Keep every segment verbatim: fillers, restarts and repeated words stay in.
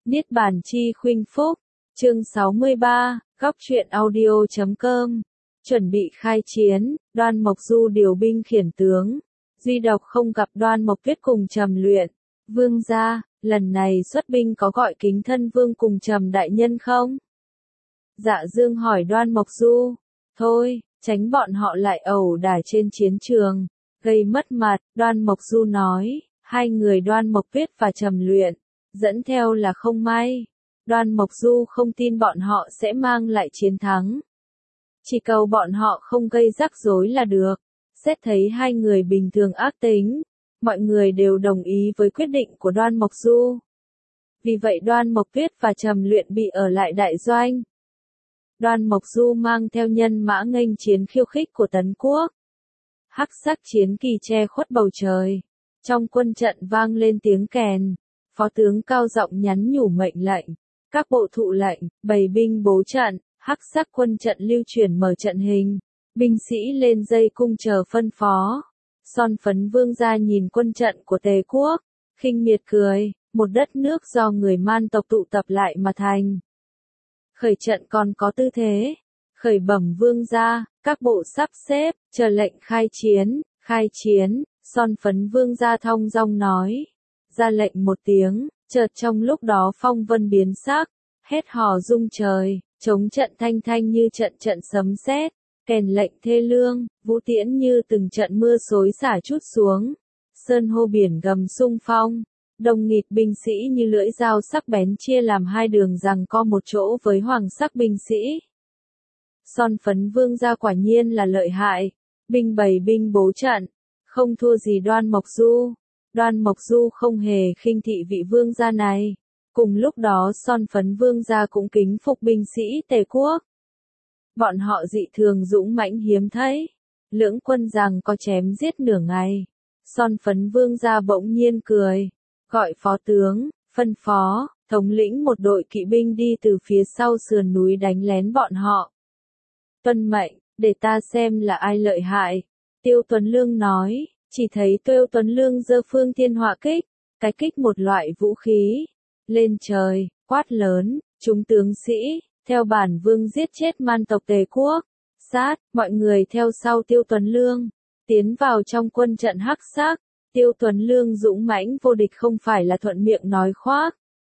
Niết bàn chi khuynh phúc, chương sáu mươi ba, góc truyện audio chấm com. Chuẩn bị khai chiến, Đoan Mộc Du điều binh khiển tướng. Duy độc không gặp Đoan Mộc Tuyết cùng Trầm Luyện. Vương gia, lần này xuất binh có gọi Kính Thân Vương cùng Trầm đại nhân không? Dạ Dương hỏi Đoan Mộc Du. Thôi, tránh bọn họ lại ẩu đả trên chiến trường, gây mất mặt, Đoan Mộc Du nói. Hai người Đoan Mộc Tuyết và Trầm Luyện dẫn theo là không may. Đoan Mộc Du không tin bọn họ sẽ mang lại chiến thắng. Chỉ cầu bọn họ không gây rắc rối là được. Xét thấy hai người bình thường ác tính, mọi người đều đồng ý với quyết định của Đoan Mộc Du. Vì vậy Đoan Mộc Tuyết và Trầm Luyện bị ở lại đại doanh. Đoan Mộc Du mang theo nhân mã nghênh chiến khiêu khích của Tấn Quốc. Hắc sắc chiến kỳ che khuất bầu trời. Trong quân trận vang lên tiếng kèn. Phó tướng cao giọng nhắn nhủ mệnh lệnh. Các bộ thụ lệnh, bày binh bố trận, hắc sắc quân trận lưu chuyển mở trận hình. Binh sĩ lên dây cung chờ phân phó. Son Phấn Vương gia nhìn quân trận của Tề Quốc, khinh miệt cười, một đất nước do người Man tộc tụ tập lại mà thành. Khởi trận còn có tư thế. Khởi bẩm Vương gia, các bộ sắp xếp, chờ lệnh khai chiến, khai chiến, Son Phấn Vương gia thong dong nói. Ra lệnh một tiếng, chợt trong lúc đó phong vân biến sắc, hét hò rung trời, chống trận thanh thanh như trận trận sấm sét, kèn lệnh thê lương, vũ tiễn như từng trận mưa xối xả trút xuống, sơn hô biển gầm xung phong, đồng nghịt binh sĩ như lưỡi dao sắc bén chia làm hai đường giằng co một chỗ với hoàng sắc binh sĩ. Son Phấn Vương gia quả nhiên là lợi hại, binh bày binh bố trận, không thua gì Đoan Mộc Du. Đoan Mộc Du không hề khinh thị vị vương gia này. Cùng lúc đó Son Phấn Vương gia cũng kính phục binh sĩ Tề Quốc. Bọn họ dị thường dũng mãnh hiếm thấy. Lưỡng quân rằng có chém giết nửa ngày. Son Phấn Vương gia bỗng nhiên cười. Gọi phó tướng, phân phó, thống lĩnh một đội kỵ binh đi từ phía sau sườn núi đánh lén bọn họ. Tuân mệnh, để ta xem là ai lợi hại. Tiêu Tuấn Lương nói. Chỉ thấy Tiêu Tuấn Lương giơ phương thiên hỏa kích, cái kích một loại vũ khí, lên trời, quát lớn, chúng tướng sĩ, theo bản vương giết chết Man tộc Tề Quốc, sát, mọi người theo sau Tiêu Tuấn Lương, tiến vào trong quân trận hắc sắc, Tiêu Tuấn Lương dũng mãnh vô địch không phải là thuận miệng nói khoác.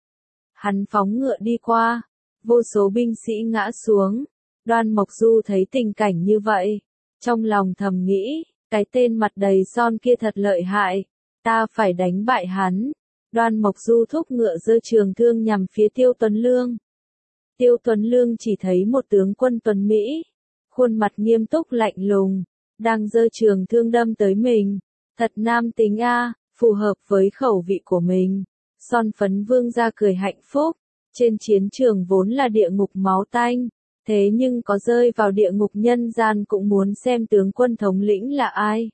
Hắn phóng ngựa đi qua, vô số binh sĩ ngã xuống, Đoan Mộc Du thấy tình cảnh như vậy, trong lòng thầm nghĩ. Cái tên mặt đầy son kia thật lợi hại, ta phải đánh bại hắn. Đoan Mộc Du thúc ngựa giơ trường thương nhằm phía Tiêu Tuấn Lương. Tiêu Tuấn Lương chỉ thấy một tướng quân tuấn Mỹ, khuôn mặt nghiêm túc lạnh lùng, đang giơ trường thương đâm tới mình. Thật nam tính a, phù hợp với khẩu vị của mình. Son Phấn Vương gia cười hạnh phúc, trên chiến trường vốn là địa ngục máu tanh. Thế nhưng có rơi vào địa ngục nhân gian cũng muốn xem tướng quân thống lĩnh là ai.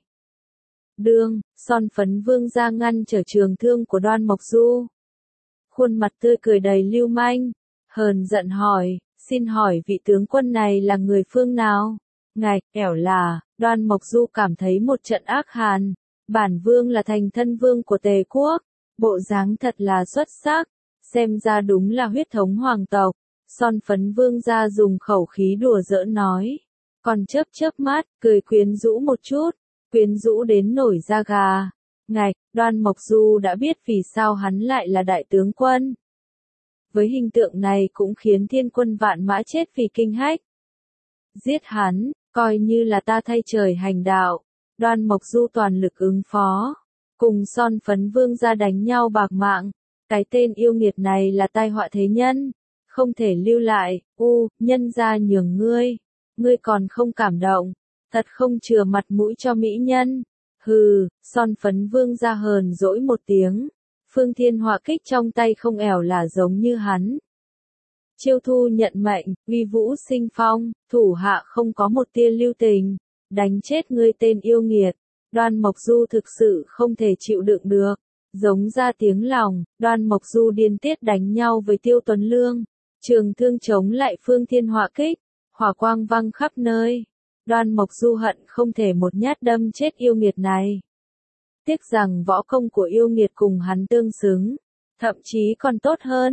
Đương, Son Phấn Vương gia ngăn trở trường thương của Đoan Mộc Du. Khuôn mặt tươi cười đầy lưu manh, hờn giận hỏi, xin hỏi vị tướng quân này là người phương nào? Ngạch, ẻo là, Đoan Mộc Du cảm thấy một trận ác hàn. Bản vương là thành thân vương của Tề Quốc, bộ dáng thật là xuất sắc, xem ra đúng là huyết thống hoàng tộc. Son Phấn Vương gia dùng khẩu khí đùa giỡn nói, còn chớp chớp mắt, cười quyến rũ một chút, quyến rũ đến nổi da gà. Ngạch, Đoan Mộc Du đã biết vì sao hắn lại là đại tướng quân. Với hình tượng này cũng khiến thiên quân vạn mã chết vì kinh hách. Giết hắn, coi như là ta thay trời hành đạo. Đoan Mộc Du toàn lực ứng phó, cùng Son Phấn Vương gia đánh nhau bạc mạng. Cái tên yêu nghiệt này là tai họa thế nhân. Không thể lưu lại, u, nhân gia nhường ngươi, ngươi còn không cảm động, thật không chừa mặt mũi cho mỹ nhân. Hừ, Son Phấn Vương gia hờn dỗi một tiếng, phương thiên hỏa kích trong tay không ẻo là giống như hắn. Chiêu thu nhận mệnh, uy vũ sinh phong, thủ hạ không có một tia lưu tình, đánh chết ngươi tên yêu nghiệt. Đoan Mộc Du thực sự không thể chịu đựng được, giống ra tiếng lòng, Đoan Mộc Du điên tiết đánh nhau với Tiêu Tuấn Lương. Trường thương chống lại phương thiên hỏa kích, hỏa quang văng khắp nơi. Đoan Mộc Du hận không thể một nhát đâm chết yêu nghiệt này. Tiếc rằng võ công của yêu nghiệt cùng hắn tương xứng, thậm chí còn tốt hơn.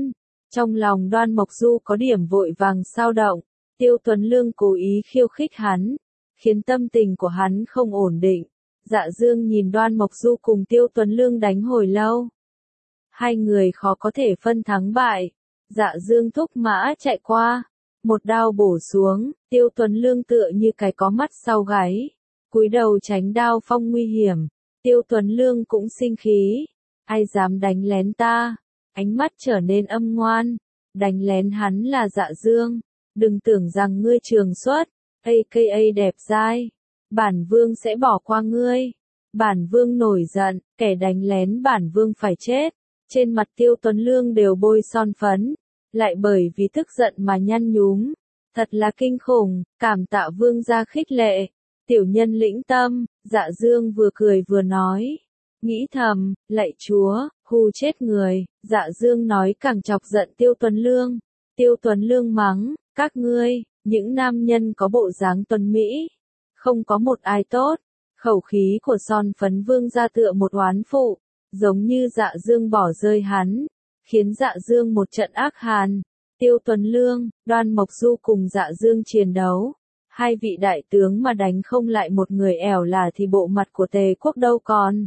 Trong lòng Đoan Mộc Du có điểm vội vàng xao động, Tiêu Tuấn Lương cố ý khiêu khích hắn, khiến tâm tình của hắn không ổn định. Dạ Dương nhìn Đoan Mộc Du cùng Tiêu Tuấn Lương đánh hồi lâu. Hai người khó có thể phân thắng bại. Dạ Dương thúc mã chạy qua, một đao bổ xuống, Tiêu Tuấn Lương tựa như cái có mắt sau gáy, cúi đầu tránh đao phong nguy hiểm. Tiêu Tuấn Lương cũng sinh khí, ai dám đánh lén ta? Ánh mắt trở nên âm ngoan, đánh lén hắn là Dạ Dương, đừng tưởng rằng ngươi trường xuất, a ca a đẹp dai, bản vương sẽ bỏ qua ngươi. Bản vương nổi giận, kẻ đánh lén bản vương phải chết. Trên mặt Tiêu Tuấn Lương đều bôi son phấn, lại bởi vì tức giận mà nhăn nhúm. Thật là kinh khủng, cảm tạ vương gia khích lệ. Tiểu nhân lĩnh tâm, Dạ Dương vừa cười vừa nói. Nghĩ thầm, lạy chúa, hù chết người. Dạ Dương nói càng chọc giận Tiêu Tuấn Lương. Tiêu Tuấn Lương mắng, các ngươi, những nam nhân có bộ dáng tuấn mỹ, không có một ai tốt. Khẩu khí của son phấn vương gia tựa một oán phụ, giống như Dạ Dương bỏ rơi hắn, khiến Dạ Dương một trận ác hàn. Tiêu Tuấn Lương, Đoan Mộc Du cùng Dạ Dương chiến đấu. Hai vị đại tướng mà đánh không lại một người ẻo là thì bộ mặt của Tề quốc đâu còn.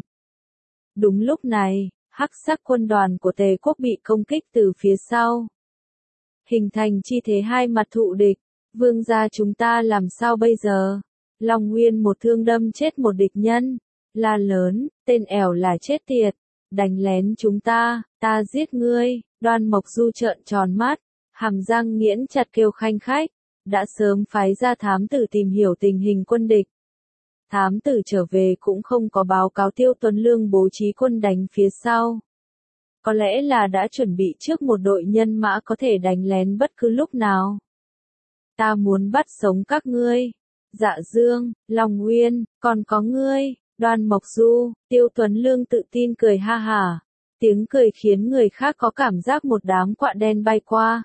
Đúng lúc này, hắc sắc quân đoàn của Tề quốc bị công kích từ phía sau. Hình thành chi thế hai mặt thụ địch. Vương gia chúng ta làm sao bây giờ? Long Nguyên một thương đâm chết một địch nhân. La lớn, tên ẻo là chết tiệt. Đánh lén chúng ta, ta giết ngươi. Đoan Mộc Du trợn tròn mắt, hàm răng nghiến chặt kêu khanh khách. Đã sớm phái ra thám tử tìm hiểu tình hình quân địch. Thám tử trở về cũng không có báo cáo Tiêu Tuấn Lương bố trí quân đánh phía sau. Có lẽ là đã chuẩn bị trước một đội nhân mã có thể đánh lén bất cứ lúc nào. Ta muốn bắt sống các ngươi. Dạ Dương, Long Nguyên, còn có ngươi. Đoan Mộc Du, Tiêu Tuấn Lương tự tin cười ha hả. Tiếng cười khiến người khác có cảm giác một đám quạ đen bay qua.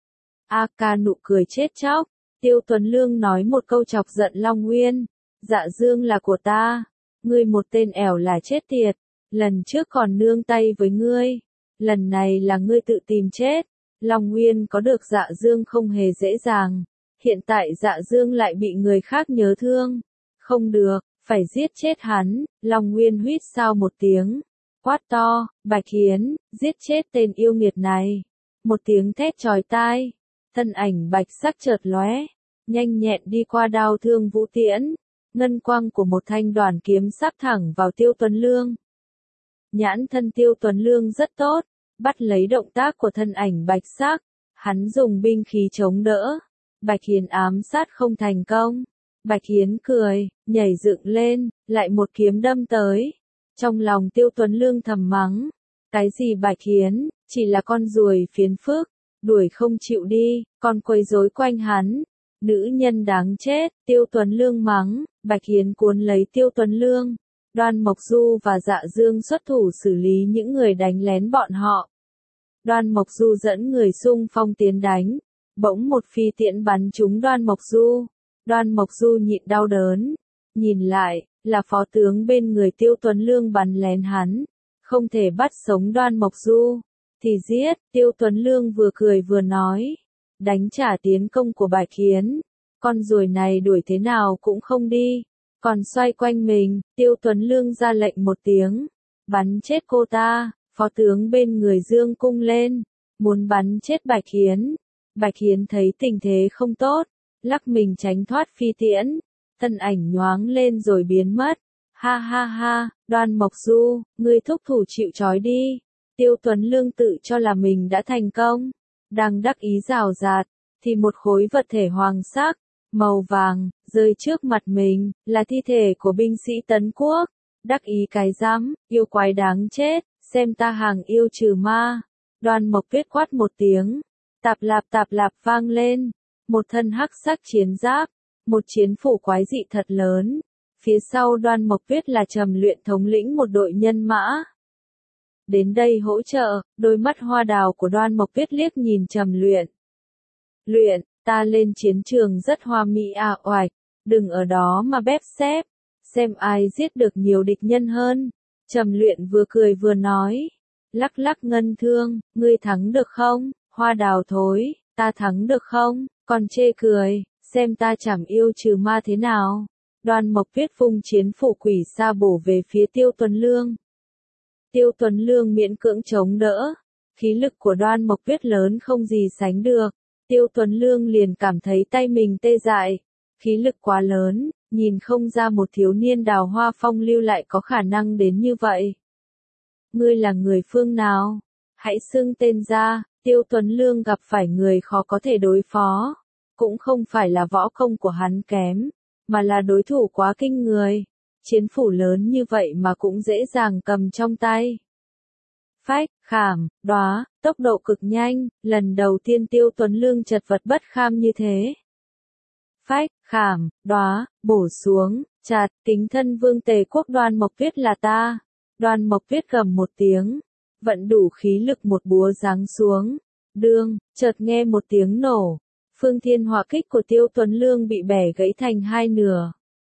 A ca nụ cười chết chóc. Tiêu Tuấn Lương nói một câu chọc giận Long Nguyên. Dạ Dương là của ta. Ngươi một tên ẻo là chết tiệt. Lần trước còn nương tay với ngươi. Lần này là ngươi tự tìm chết. Long Nguyên có được Dạ Dương không hề dễ dàng. Hiện tại Dạ Dương lại bị người khác nhớ thương. Không được, phải giết chết hắn. Long Nguyên huýt sao một tiếng. Quát to, Bạch Hiến, giết chết tên yêu nghiệt này. Một tiếng thét chói tai. Thân ảnh bạch sắc chợt lóe, nhanh nhẹn đi qua đao thương vũ tiễn. Ngân quang của một thanh đoàn kiếm sắp thẳng vào Tiêu Tuấn Lương. Nhãn thân Tiêu Tuấn Lương rất tốt, bắt lấy động tác của thân ảnh bạch sắc. Hắn dùng binh khí chống đỡ. Bạch Hiến ám sát không thành công. Bạch Hiến cười, nhảy dựng lên, lại một kiếm đâm tới. Trong lòng Tiêu Tuấn Lương thầm mắng. Cái gì Bạch Hiến, chỉ là con ruồi phiến phức. Đuổi không chịu đi, còn quấy rối quanh hắn. Nữ nhân đáng chết, Tiêu Tuấn Lương mắng. Bạch Hiến cuốn lấy Tiêu Tuấn Lương. Đoan Mộc Du và Dạ Dương xuất thủ xử lý những người đánh lén bọn họ. Đoan Mộc Du dẫn người xung phong tiến đánh. Bỗng một phi tiễn bắn trúng Đoan Mộc Du. Đoan Mộc Du nhịn đau đớn. Nhìn lại, là phó tướng bên người Tiêu Tuấn Lương bắn lén hắn. Không thể bắt sống Đoan Mộc Du. Thì giết, Tiêu Tuấn Lương vừa cười vừa nói. Đánh trả tiến công của Bạch Hiến. Con ruồi này đuổi thế nào cũng không đi. Còn xoay quanh mình, Tiêu Tuấn Lương ra lệnh một tiếng. Bắn chết cô ta, phó tướng bên người dương cung lên. Muốn bắn chết Bạch Hiến. Bạch Hiến thấy tình thế không tốt. Lắc mình tránh thoát phi tiễn. Thân ảnh nhoáng lên rồi biến mất. Ha ha ha, Đoan Mộc Du, ngươi thúc thủ chịu trói đi. Tiêu Tuấn Lương tự cho là mình đã thành công. Đang đắc ý rào rạt, thì một khối vật thể hoàng sắc, màu vàng, rơi trước mặt mình, là thi thể của binh sĩ Tấn Quốc. Đắc ý cái rắm, yêu quái đáng chết, xem ta hàng yêu trừ ma. Đoan Mộc Tuyết quát một tiếng, tạp lạp tạp lạp vang lên. Một thân hắc sắc chiến giáp, một chiến phủ quái dị thật lớn. Phía sau Đoan Mộc Tuyết là Trầm Luyện thống lĩnh một đội nhân mã. Đến đây hỗ trợ, đôi mắt hoa đào của Đoan Mộc Tuyết liếc nhìn Trầm Luyện. Luyện, ta lên chiến trường rất hoa mỹ à oạch, đừng ở đó mà bép xép, xem ai giết được nhiều địch nhân hơn. Trầm Luyện vừa cười vừa nói, lắc lắc ngân thương, ngươi thắng được không? Hoa đào thối, ta thắng được không? Còn chê cười, xem ta chảm yêu trừ ma thế nào. Đoan Mộc Tuyết vung chiến phủ quỷ sa bổ về phía Tiêu Tuấn Lương. Tiêu Tuấn Lương miễn cưỡng chống đỡ, khí lực của Đoan Mộc Tuyết lớn không gì sánh được. Tiêu Tuấn Lương liền cảm thấy tay mình tê dại, khí lực quá lớn, nhìn không ra một thiếu niên đào hoa phong lưu lại có khả năng đến như vậy. Ngươi là người phương nào? Hãy xưng tên ra. Tiêu Tuấn Lương gặp phải người khó có thể đối phó, cũng không phải là võ công của hắn kém, mà là đối thủ quá kinh người. Chiến phủ lớn như vậy mà cũng dễ dàng cầm trong tay. Phách, khảm, đóa, tốc độ cực nhanh, lần đầu tiên Tiêu Tuấn Lương chật vật bất kham như thế. Phách, khảm, đóa, bổ xuống, chặt, kính thân vương tề quốc Đoan Mộc Tuyết là ta. Đoan Mộc Tuyết gầm một tiếng, vận đủ khí lực một búa giáng xuống. Đương, chợt nghe một tiếng nổ. Phương thiên hỏa kích của Tiêu Tuấn Lương bị bẻ gãy thành hai nửa.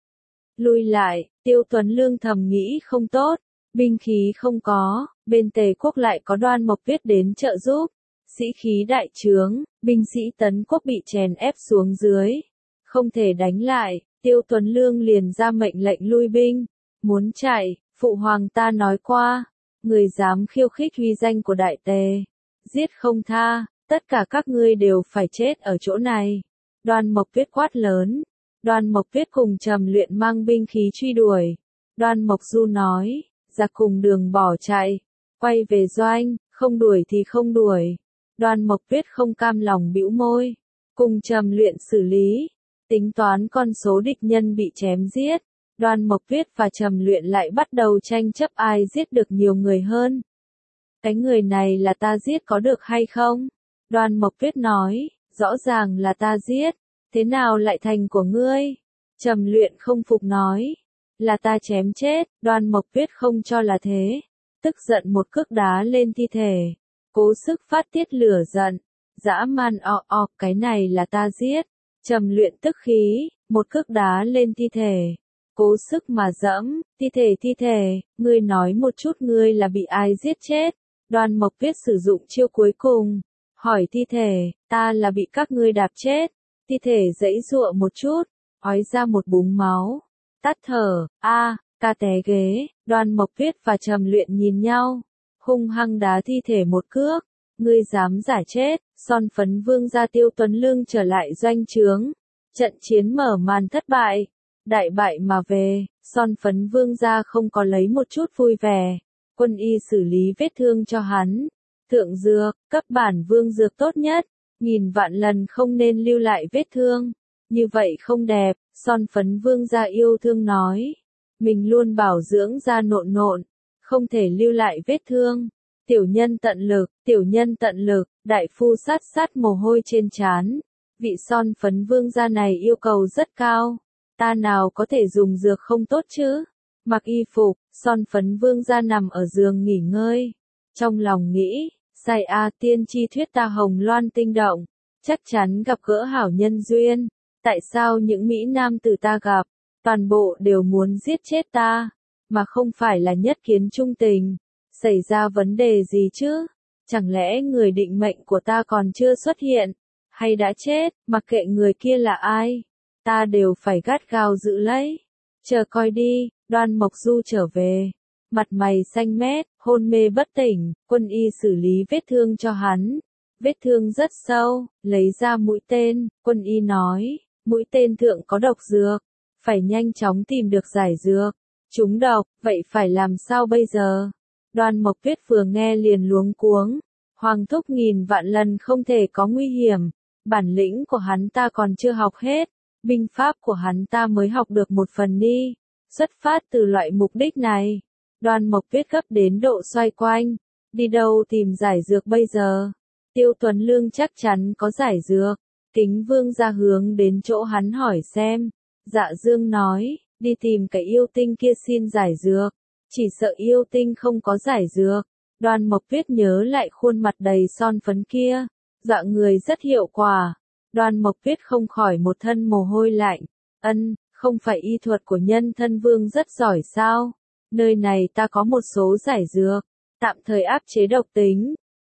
Lùi lại, Tiêu Tuấn Lương thầm nghĩ không tốt, binh khí không có, bên Tề quốc lại có Đoan Mộc Tuyết đến trợ giúp. Sĩ khí đại trướng, binh sĩ Tấn quốc bị chèn ép xuống dưới, không thể đánh lại, Tiêu Tuấn Lương liền ra mệnh lệnh lui binh. Muốn chạy, phụ hoàng ta nói qua, người dám khiêu khích uy danh của đại Tề, giết không tha, tất cả các ngươi đều phải chết ở chỗ này. Đoan Mộc Tuyết quát lớn. Đoan Mộc Tuyết cùng Trầm Luyện mang binh khí truy đuổi. Đoan Mộc Du nói, ra cùng đường bỏ chạy, quay về doanh, không đuổi thì không đuổi. Đoan Mộc Tuyết không cam lòng bĩu môi, cùng Trầm Luyện xử lý, tính toán con số địch nhân bị chém giết. Đoan Mộc Tuyết và Trầm Luyện lại bắt đầu tranh chấp ai giết được nhiều người hơn. Cái người này là ta giết có được hay không? Đoan Mộc Tuyết nói, rõ ràng là ta giết, thế nào lại thành của ngươi? Trầm Luyện không phục nói, là ta chém chết. Đoan Mộc Tuyết không cho là thế, tức giận một cước đá lên thi thể, cố sức phát tiết lửa giận, dã man o o, cái này là ta giết. Trầm Luyện tức khí, một cước đá lên thi thể, cố sức mà dẫm, thi thể thi thể, ngươi nói một chút ngươi là bị ai giết chết. Đoan Mộc Tuyết sử dụng chiêu cuối cùng, hỏi thi thể, ta là bị các ngươi đạp chết. Thi thể giãy giụa một chút, ói ra một búng máu, tắt thở, a, ca té ghế. Đoan Mộc Tuyết và Trầm Luyện nhìn nhau, hung hăng đá thi thể một cước. Ngươi dám giả chết? Son Phấn Vương gia Tiêu Tuấn Lương trở lại doanh trướng, trận chiến mở màn thất bại, đại bại mà về. Son Phấn Vương gia không có lấy một chút vui vẻ, quân y xử lý vết thương cho hắn. Thượng dược, cấp bản vương dược tốt nhất, nghìn vạn lần không nên lưu lại vết thương, như vậy không đẹp. Son Phấn Vương gia yêu thương nói, mình luôn bảo dưỡng da nộn nộn, không thể lưu lại vết thương. Tiểu nhân tận lực, tiểu nhân tận lực. Đại phu sát sát mồ hôi trên trán. Vị Son Phấn Vương gia này yêu cầu rất cao, ta nào có thể dùng dược không tốt chứ? Mặc y phục, Son Phấn Vương gia nằm ở giường nghỉ ngơi, trong lòng nghĩ, sai a tiên tri thuyết ta hồng loan tinh động, chắc chắn gặp gỡ hảo nhân duyên. Tại sao những mỹ nam tử ta gặp, toàn bộ đều muốn giết chết ta, mà không phải là nhất kiến trung tình? Xảy ra vấn đề gì chứ? Chẳng lẽ người định mệnh của ta còn chưa xuất hiện, hay đã chết? Mặc kệ người kia là ai, ta đều phải gắt gao giữ lấy. Chờ coi đi. Đoan Mộc Du trở về, mặt mày xanh mét, hôn mê bất tỉnh. Quân y xử lý vết thương cho hắn, vết thương rất sâu, lấy ra mũi tên. Quân y nói, mũi tên thượng có độc dược, phải nhanh chóng tìm được giải dược. Trúng độc, vậy phải làm sao bây giờ? Đoan Mộc Tuyết vừa nghe liền luống cuống. Hoàng thúc nghìn vạn lần không thể có nguy hiểm, bản lĩnh của hắn ta còn chưa học hết, binh pháp của hắn ta mới học được một phần ni. Xuất phát từ loại mục đích này, Đoan Mộc Tuyết gấp đến độ xoay quanh, đi đâu tìm giải dược bây giờ? Tiêu Tuấn Lương chắc chắn có giải dược. Kính Vương ra hướng đến chỗ hắn hỏi xem. Dạ Dương nói, đi tìm cái yêu tinh kia xin giải dược, chỉ sợ yêu tinh không có giải dược. Đoan Mộc Tuyết nhớ lại khuôn mặt đầy son phấn kia, dạ người rất hiệu quả. Đoan Mộc Tuyết không khỏi một thân mồ hôi lạnh. Ân, không phải y thuật của Nhân Thân Vương rất giỏi sao? Nơi này ta có một số giải dược, tạm thời áp chế độc tính,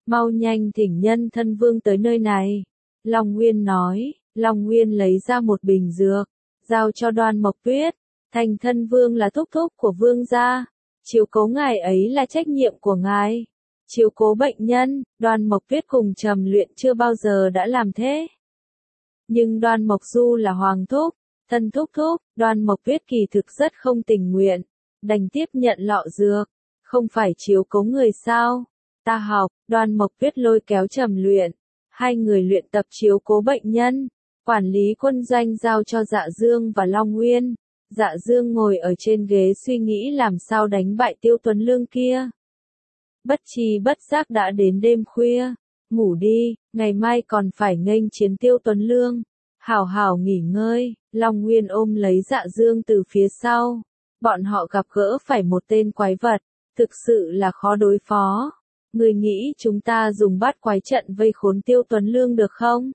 mau nhanh thỉnh nhân thân vương tới nơi này. Long Nguyên nói, Long Nguyên lấy ra một bình dược, giao cho Đoan Mộc Tuyết, thành thân vương là thúc thúc của vương gia, chiếu cố ngài ấy là trách nhiệm của ngài. Chiếu cố bệnh nhân, Đoan Mộc Tuyết cùng Trầm Luyện chưa bao giờ đã làm thế. Nhưng Đoan Mộc Du là hoàng thúc, thân thúc thúc, Đoan Mộc Tuyết kỳ thực rất không tình nguyện, đành tiếp nhận lọ dược, không phải chiếu cố người sao? Ta học, Đoan Mộc Tuyết lôi kéo Trầm Luyện, hai người luyện tập chiếu cố bệnh nhân, quản lý quân doanh giao cho Dạ Dương và Long Nguyên. Dạ Dương ngồi ở trên ghế suy nghĩ làm sao đánh bại Tiêu Tuấn Lương kia. Bất tri bất giác đã đến đêm khuya, ngủ đi, ngày mai còn phải nghênh chiến Tiêu Tuấn Lương. Hảo hảo nghỉ ngơi, Long Nguyên ôm lấy Dạ Dương từ phía sau. Bọn họ gặp gỡ phải một tên quái vật, thực sự là khó đối phó. Người nghĩ chúng ta dùng bát quái trận vây khốn Tiêu Tuấn Lương được không?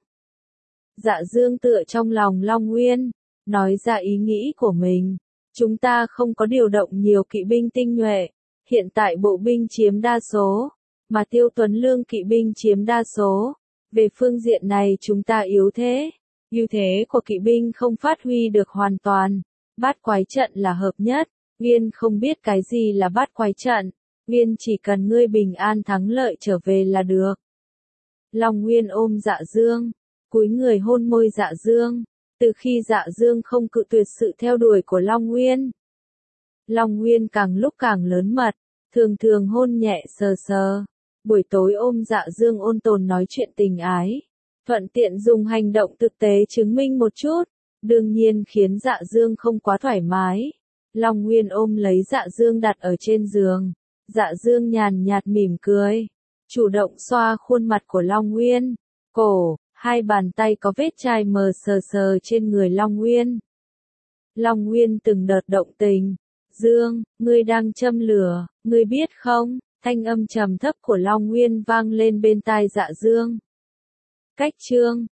Dạ Dương tựa trong lòng Long Nguyên, nói ra ý nghĩ của mình. Chúng ta không có điều động nhiều kỵ binh tinh nhuệ, hiện tại bộ binh chiếm đa số, mà Tiêu Tuấn Lương kỵ binh chiếm đa số. Về phương diện này chúng ta yếu thế, ưu thế của kỵ binh không phát huy được hoàn toàn. Bát quái trận là hợp nhất, Nguyên không biết cái gì là bát quái trận, Nguyên chỉ cần ngươi bình an thắng lợi trở về là được. Long Nguyên ôm Dạ Dương, cúi người hôn môi Dạ Dương, từ khi Dạ Dương không cự tuyệt sự theo đuổi của Long Nguyên. Long Nguyên càng lúc càng lớn mật, thường thường hôn nhẹ sờ sờ, buổi tối ôm Dạ Dương ôn tồn nói chuyện tình ái, thuận tiện dùng hành động thực tế chứng minh một chút, đương nhiên khiến Dạ Dương không quá thoải mái. Long Nguyên ôm lấy Dạ Dương đặt ở trên giường, Dạ Dương nhàn nhạt mỉm cười, chủ động xoa khuôn mặt của Long Nguyên, cổ, hai bàn tay có vết chai mờ sờ sờ trên người Long Nguyên. Long Nguyên từng đợt động tình, Dương, ngươi đang châm lửa, ngươi biết không? Thanh âm trầm thấp của Long Nguyên vang lên bên tai Dạ Dương. Cách chương